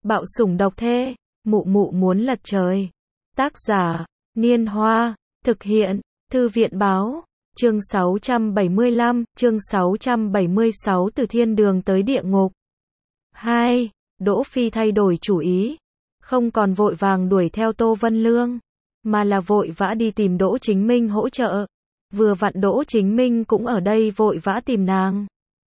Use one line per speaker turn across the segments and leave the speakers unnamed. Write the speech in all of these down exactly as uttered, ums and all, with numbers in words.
Bạo sủng độc thê, mụ mụ muốn lật trời. Tác giả, Niên Hoa, thực hiện, Thư viện Báo, chương sáu trăm bảy mươi lăm, chương sáu trăm bảy mươi sáu từ thiên đường tới địa ngục. hai. Đỗ Phi thay đổi chủ ý, không còn vội vàng đuổi theo Tô Vân Lương, mà là vội vã đi tìm Đỗ Chính Minh hỗ trợ. Vừa vặn Đỗ Chính Minh cũng ở đây vội vã tìm nàng.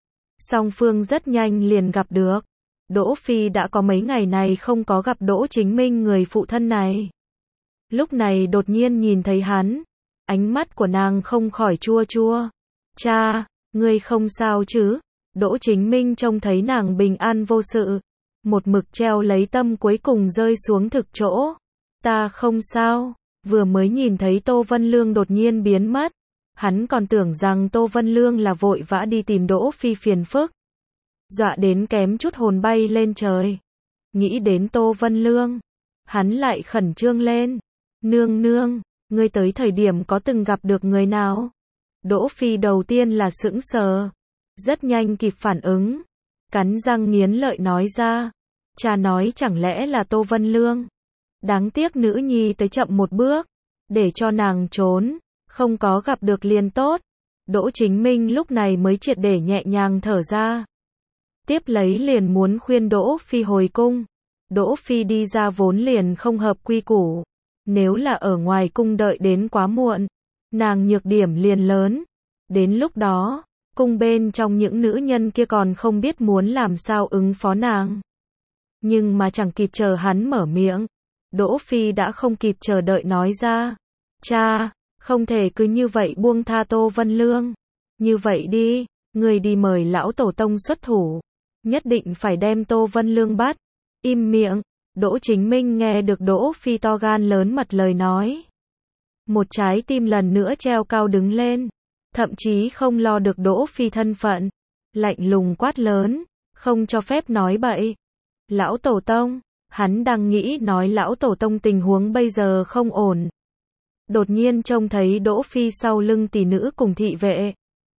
Song phương rất nhanh liền gặp được. Đỗ Phi đã có mấy ngày này không có gặp Đỗ Chính Minh người phụ thân này. Lúc này đột nhiên nhìn thấy hắn, ánh mắt của nàng không khỏi chua chua. Cha, ngươi không sao chứ? Đỗ Chính Minh trông thấy nàng bình an vô sự, một mực treo lấy tâm cuối cùng rơi xuống thực chỗ. Ta không sao, vừa mới nhìn thấy Tô Vân Lương đột nhiên biến mất. Hắn còn tưởng rằng Tô Vân Lương là vội vã đi tìm Đỗ Phi phiền phức. Dọa đến kém chút hồn bay lên trời. Nghĩ đến Tô Vân Lương, hắn lại khẩn trương lên. Nương nương, ngươi tới thời điểm có từng gặp được người nào? Đỗ Phi đầu tiên là sững sờ, rất nhanh kịp phản ứng, cắn răng nghiến lợi nói ra. Cha nói chẳng lẽ là Tô Vân Lương? Đáng tiếc nữ nhi tới chậm một bước, để cho nàng trốn, không có gặp được liền tốt. Đỗ Chính Minh lúc này mới triệt để nhẹ nhàng thở ra. Tiếp lấy liền muốn khuyên Đỗ Phi hồi cung. Đỗ Phi đi ra vốn liền không hợp quy củ. Nếu là ở ngoài cung đợi đến quá muộn, nàng nhược điểm liền lớn. Đến lúc đó, cung bên trong những nữ nhân kia còn không biết muốn làm sao ứng phó nàng. Nhưng mà chẳng kịp chờ hắn mở miệng, Đỗ Phi đã không kịp chờ đợi nói ra. Cha, không thể cứ như vậy buông tha Tô Vân Lương. Như vậy đi, người đi mời lão tổ tông xuất thủ. Nhất định phải đem Tô Vân Lương bắt. Im miệng. Đỗ Chính Minh nghe được Đỗ Phi to gan lớn mật lời nói. Một trái tim lần nữa treo cao đứng lên. Thậm chí không lo được Đỗ Phi thân phận. Lạnh lùng quát lớn. Không cho phép nói bậy. Lão tổ tông. Hắn đang nghĩ nói lão tổ tông tình huống bây giờ không ổn. Đột nhiên trông thấy Đỗ Phi sau lưng tỷ nữ cùng thị vệ.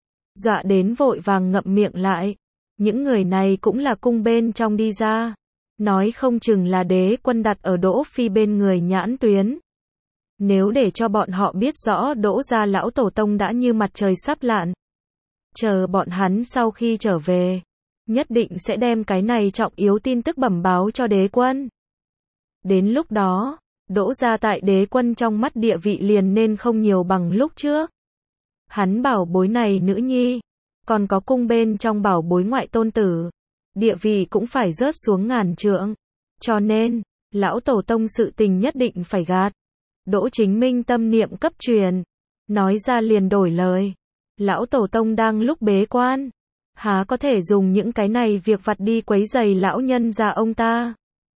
Dọa đến vội vàng ngậm miệng lại. Những người này cũng là cung bên trong đi ra. Nói không chừng là đế quân đặt ở Đỗ Phi bên người nhãn tuyến. Nếu để cho bọn họ biết rõ Đỗ gia lão tổ tông đã như mặt trời sắp lặn. Chờ bọn hắn sau khi trở về, nhất định sẽ đem cái này trọng yếu tin tức bẩm báo cho đế quân. Đến lúc đó, Đỗ gia tại đế quân trong mắt địa vị liền nên không nhiều bằng lúc trước. Hắn bảo bối này nữ nhi, còn có cung bên trong bảo bối ngoại tôn tử, địa vị cũng phải rớt xuống ngàn trượng. Cho nên, lão tổ tông sự tình nhất định phải gạt. Đỗ Chính Minh tâm niệm cấp truyền, nói ra liền đổi lời. Lão tổ tông đang lúc bế quan, há có thể dùng những cái này việc vặt đi quấy giày lão nhân già ông ta.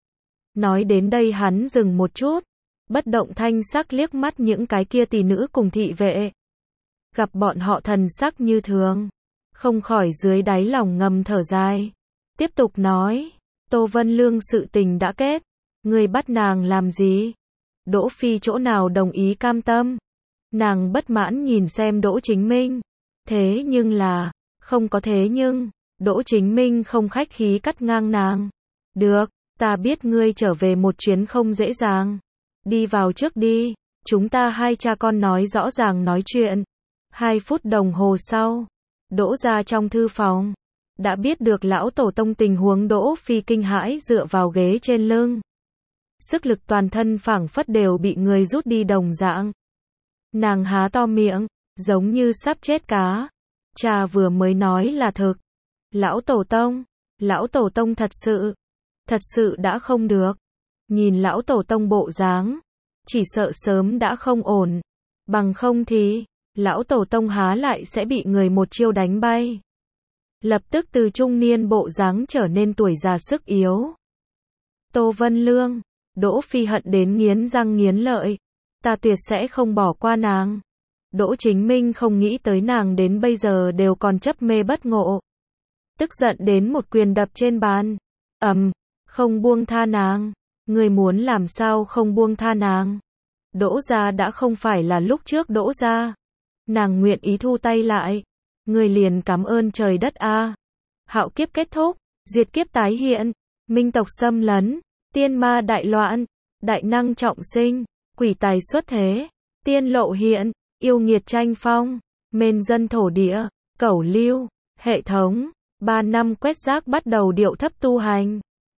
Nói đến đây hắn dừng một chút, bất động thanh sắc liếc mắt những cái kia tỷ nữ cùng thị vệ. Gặp bọn họ thần sắc như thường, không khỏi dưới đáy lòng ngầm thở dài. Tiếp tục nói, Tô Vân Lương sự tình đã kết, người bắt nàng làm gì? Đỗ Phi chỗ nào đồng ý cam tâm? Nàng bất mãn nhìn xem Đỗ Chính Minh. Thế nhưng là, không có thế nhưng, Đỗ Chính Minh không khách khí cắt ngang nàng. Được, ta biết ngươi trở về một chuyến không dễ dàng. Đi vào trước đi, chúng ta hai cha con nói rõ ràng nói chuyện. Hai phút đồng hồ sau, Đỗ ra trong thư phòng. Đã biết được lão tổ tông tình huống Đỗ Phi kinh hãi dựa vào ghế trên lưng. Sức lực toàn thân phảng phất đều bị người rút đi đồng dạng. Nàng há to miệng, giống như sắp chết cá. Cha vừa mới nói là thực. Lão tổ tông, lão tổ tông thật sự, thật sự đã không được. Nhìn lão tổ tông bộ dáng, chỉ sợ sớm đã không ổn. Bằng không thì, lão tổ tông há lại sẽ bị người một chiêu đánh bay. Lập tức từ trung niên bộ dáng trở nên tuổi già sức yếu. Tô Vân Lương, Đỗ Phi hận đến nghiến răng nghiến lợi. Ta tuyệt sẽ không bỏ qua nàng. Đỗ Chính Minh không nghĩ tới nàng đến bây giờ đều còn chấp mê bất ngộ. Tức giận đến một quyền đập trên bàn. Ầm, không buông tha nàng. Người muốn làm sao không buông tha nàng? Đỗ gia đã không phải là lúc trước Đỗ gia. Nàng nguyện ý thu tay lại. Người liền cảm ơn trời đất a. Hạo kiếp kết thúc, diệt kiếp tái hiện, minh tộc xâm lấn, tiên ma đại loạn, đại năng trọng sinh, quỷ tài xuất thế, tiên lộ hiện, yêu nghiệt tranh phong, mên dân thổ địa, cẩu lưu, hệ thống, ba năm quét rác bắt đầu điệu thấp tu hành.